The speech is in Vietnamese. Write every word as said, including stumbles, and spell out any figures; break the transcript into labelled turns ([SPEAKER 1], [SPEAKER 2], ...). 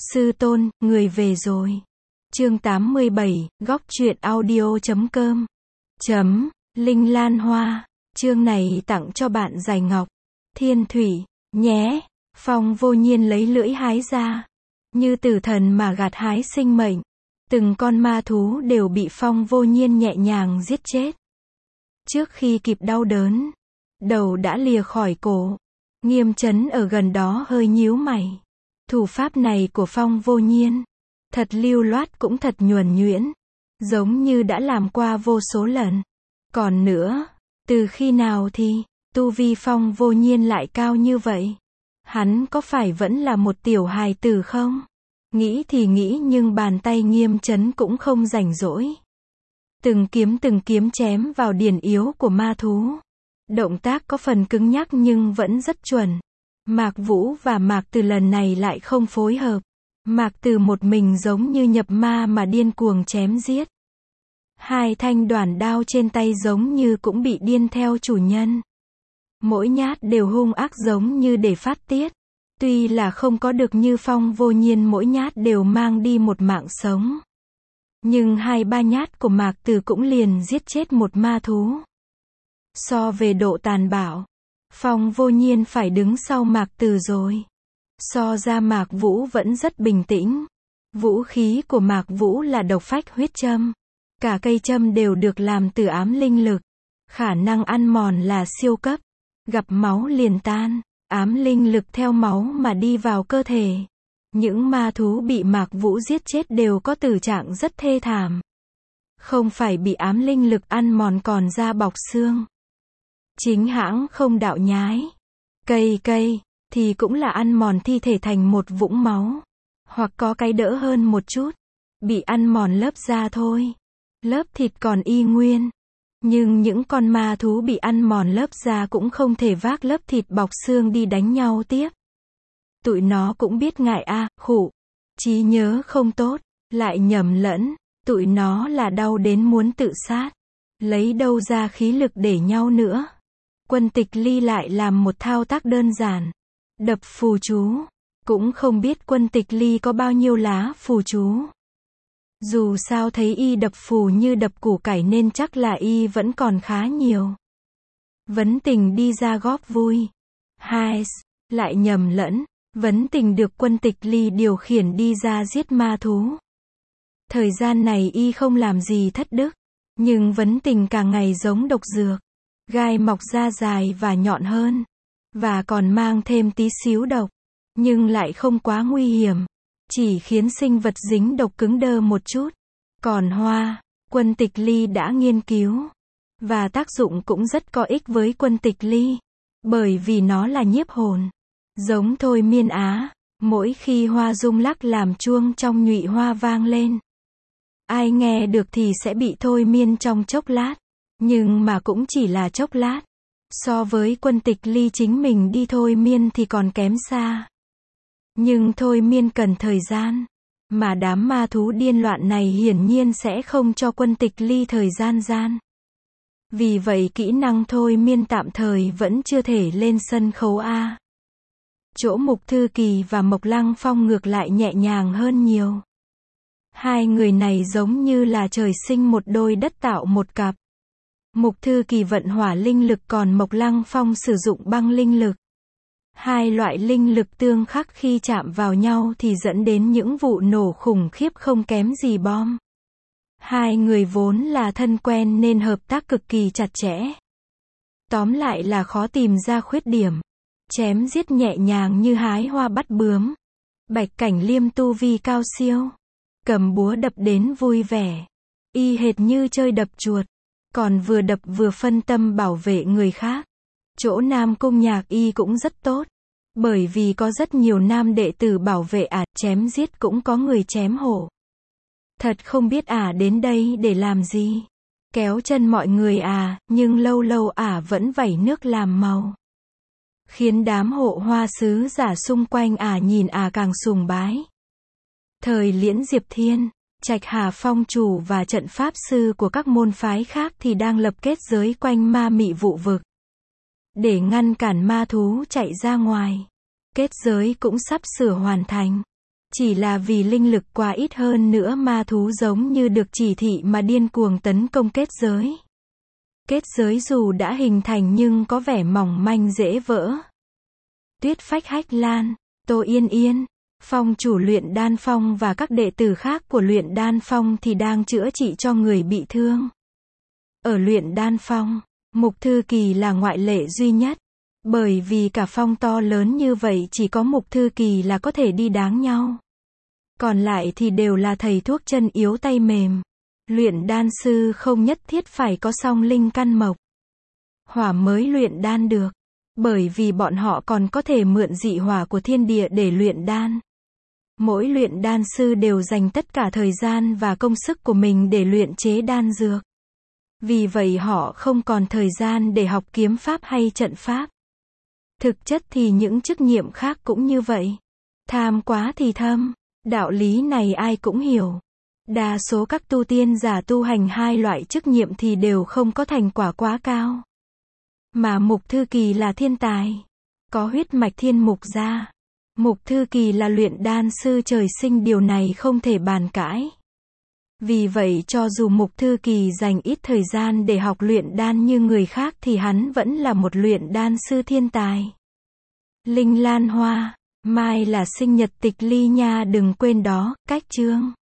[SPEAKER 1] Sư tôn, người về rồi. Chương tám mươi bảy, góc truyện audio chấm com. Chấm, Linh Lan Hoa. Chương này tặng cho bạn Giày Ngọc. Thiên Thủy, nhé. Phong vô nhiên lấy lưỡi hái ra. Như tử thần mà gặt hái sinh mệnh. Từng con ma thú đều bị Phong vô nhiên nhẹ nhàng giết chết. Trước khi kịp đau đớn, đầu đã lìa khỏi cổ. Nghiêm Chấn ở gần đó hơi nhíu mày. Thủ pháp này của Phong vô nhiên, thật lưu loát cũng thật nhuần nhuyễn, giống như đã làm qua vô số lần. Còn nữa, từ khi nào thì, tu vi Phong vô nhiên lại cao như vậy? Hắn có phải vẫn là một tiểu hài tử không? Nghĩ thì nghĩ nhưng bàn tay Nghiêm Chấn cũng không rảnh rỗi. Từng kiếm từng kiếm chém vào điển yếu của ma thú. Động tác có phần cứng nhắc nhưng vẫn rất chuẩn. Mạc Vũ và Mạc Từ lần này lại không phối hợp. Mạc Từ một mình giống như nhập ma mà điên cuồng chém giết. Hai thanh đoản đao trên tay giống như cũng bị điên theo chủ nhân. Mỗi nhát đều hung ác giống như để phát tiết. Tuy là không có được như Phong vô nhiên mỗi nhát đều mang đi một mạng sống. Nhưng hai ba nhát của Mạc Từ cũng liền giết chết một ma thú. So về độ tàn bạo, Phong vô nhiên phải đứng sau Mạc Từ rồi. So ra Mạc Vũ vẫn rất bình tĩnh. Vũ khí của Mạc Vũ là độc phách huyết châm. Cả cây châm đều được làm từ ám linh lực. Khả năng ăn mòn là siêu cấp. Gặp máu liền tan. Ám linh lực theo máu mà đi vào cơ thể. Những ma thú bị Mạc Vũ giết chết đều có tử trạng rất thê thảm. Không phải bị ám linh lực ăn mòn còn da bọc xương. Chính hãng không đạo nhái. Cây cây, thì cũng là ăn mòn thi thể thành một vũng máu. Hoặc có cái đỡ hơn một chút. Bị ăn mòn lớp da thôi. Lớp thịt còn y nguyên. Nhưng những con ma thú bị ăn mòn lớp da cũng không thể vác lớp thịt bọc xương đi đánh nhau tiếp. Tụi nó cũng biết ngại a, à, khụ. Trí nhớ không tốt, lại nhầm lẫn. Tụi nó là đau đến muốn tự sát. Lấy đâu ra khí lực để nhau nữa. Quân Tịch Ly lại làm một thao tác đơn giản. Đập phù chú. Cũng không biết Quân Tịch Ly có bao nhiêu lá phù chú. Dù sao thấy y đập phù như đập củ cải nên chắc là y vẫn còn khá nhiều. Vấn Tình đi ra góp vui. Hai, lại nhầm lẫn. Vấn Tình được Quân Tịch Ly điều khiển đi ra giết ma thú. Thời gian này y không làm gì thất đức. Nhưng Vấn Tình càng ngày giống độc dược. Gai mọc ra dài và nhọn hơn. Và còn mang thêm tí xíu độc. Nhưng lại không quá nguy hiểm. Chỉ khiến sinh vật dính độc cứng đơ một chút. Còn hoa, Quân Tịch Ly đã nghiên cứu. Và tác dụng cũng rất có ích với Quân Tịch Ly. Bởi vì nó là nhiếp hồn. Giống thôi miên á. Mỗi khi hoa rung lắc làm chuông trong nhụy hoa vang lên. Ai nghe được thì sẽ bị thôi miên trong chốc lát. Nhưng mà cũng chỉ là chốc lát. So với Quân Tịch Ly chính mình đi thôi miên thì còn kém xa. Nhưng thôi miên cần thời gian. Mà đám ma thú điên loạn này hiển nhiên sẽ không cho Quân Tịch Ly thời gian gian. Vì vậy kỹ năng thôi miên tạm thời vẫn chưa thể lên sân khấu A. Chỗ Mục Thư Kỳ và Mộc Lăng Phong ngược lại nhẹ nhàng hơn nhiều. Hai người này giống như là trời sinh một đôi đất tạo một cặp. Mục Thư Kỳ vận hỏa linh lực còn Mộc Lăng Phong sử dụng băng linh lực. Hai loại linh lực tương khắc khi chạm vào nhau thì dẫn đến những vụ nổ khủng khiếp không kém gì bom. Hai người vốn là thân quen nên hợp tác cực kỳ chặt chẽ. Tóm lại là khó tìm ra khuyết điểm. Chém giết nhẹ nhàng như hái hoa bắt bướm. Bạch Cảnh Liêm tu vi cao siêu. Cầm búa đập đến vui vẻ. Y hệt như chơi đập chuột. Còn vừa đập vừa phân tâm bảo vệ người khác. Chỗ Nam Cung Nhạc y cũng rất tốt. Bởi vì có rất nhiều nam đệ tử bảo vệ ả, chém giết cũng có người chém hổ. Thật không biết ả đến đây để làm gì. Kéo chân mọi người à, nhưng lâu lâu ả vẫn vẩy nước làm màu. Khiến đám hộ hoa sứ giả xung quanh ả nhìn ả càng sùng bái. Thời Liễn Diệp Thiên, Trạch Hà Phong chủ và trận pháp sư của các môn phái khác thì đang lập kết giới quanh ma mị vụ vực. Để ngăn cản ma thú chạy ra ngoài. Kết giới cũng sắp sửa hoàn thành. Chỉ là vì linh lực quá ít hơn nữa ma thú giống như được chỉ thị mà điên cuồng tấn công kết giới. Kết giới dù đã hình thành nhưng có vẻ mỏng manh dễ vỡ. Tuyết Phách Hách Lan, Tô Yên Yên, Phong chủ Luyện Đan Phong và các đệ tử khác của Luyện Đan Phong thì đang chữa trị cho người bị thương. Ở Luyện Đan Phong, Mục Thư Kỳ là ngoại lệ duy nhất. Bởi vì cả phong to lớn như vậy chỉ có Mục Thư Kỳ là có thể đi đáng nhau. Còn lại thì đều là thầy thuốc chân yếu tay mềm. Luyện đan sư không nhất thiết phải có song linh căn mộc hỏa mới luyện đan được. Bởi vì bọn họ còn có thể mượn dị hỏa của thiên địa để luyện đan. Mỗi luyện đan sư đều dành tất cả thời gian và công sức của mình để luyện chế đan dược. Vì vậy họ không còn thời gian để học kiếm pháp hay trận pháp. Thực chất thì những chức nhiệm khác cũng như vậy. Tham quá thì thâm. Đạo lý này ai cũng hiểu. Đa số các tu tiên giả tu hành hai loại chức nhiệm thì đều không có thành quả quá cao. Mà Mục Thư Kỳ là thiên tài. Có huyết mạch thiên mục gia. Mục Thư Kỳ là luyện đan sư trời sinh, điều này không thể bàn cãi. Vì vậy cho dù Mục Thư Kỳ dành ít thời gian để học luyện đan như người khác thì hắn vẫn là một luyện đan sư thiên tài. Linh Lan Hoa, mai là sinh nhật Tịch Ly nha, đừng quên đó, cách chương.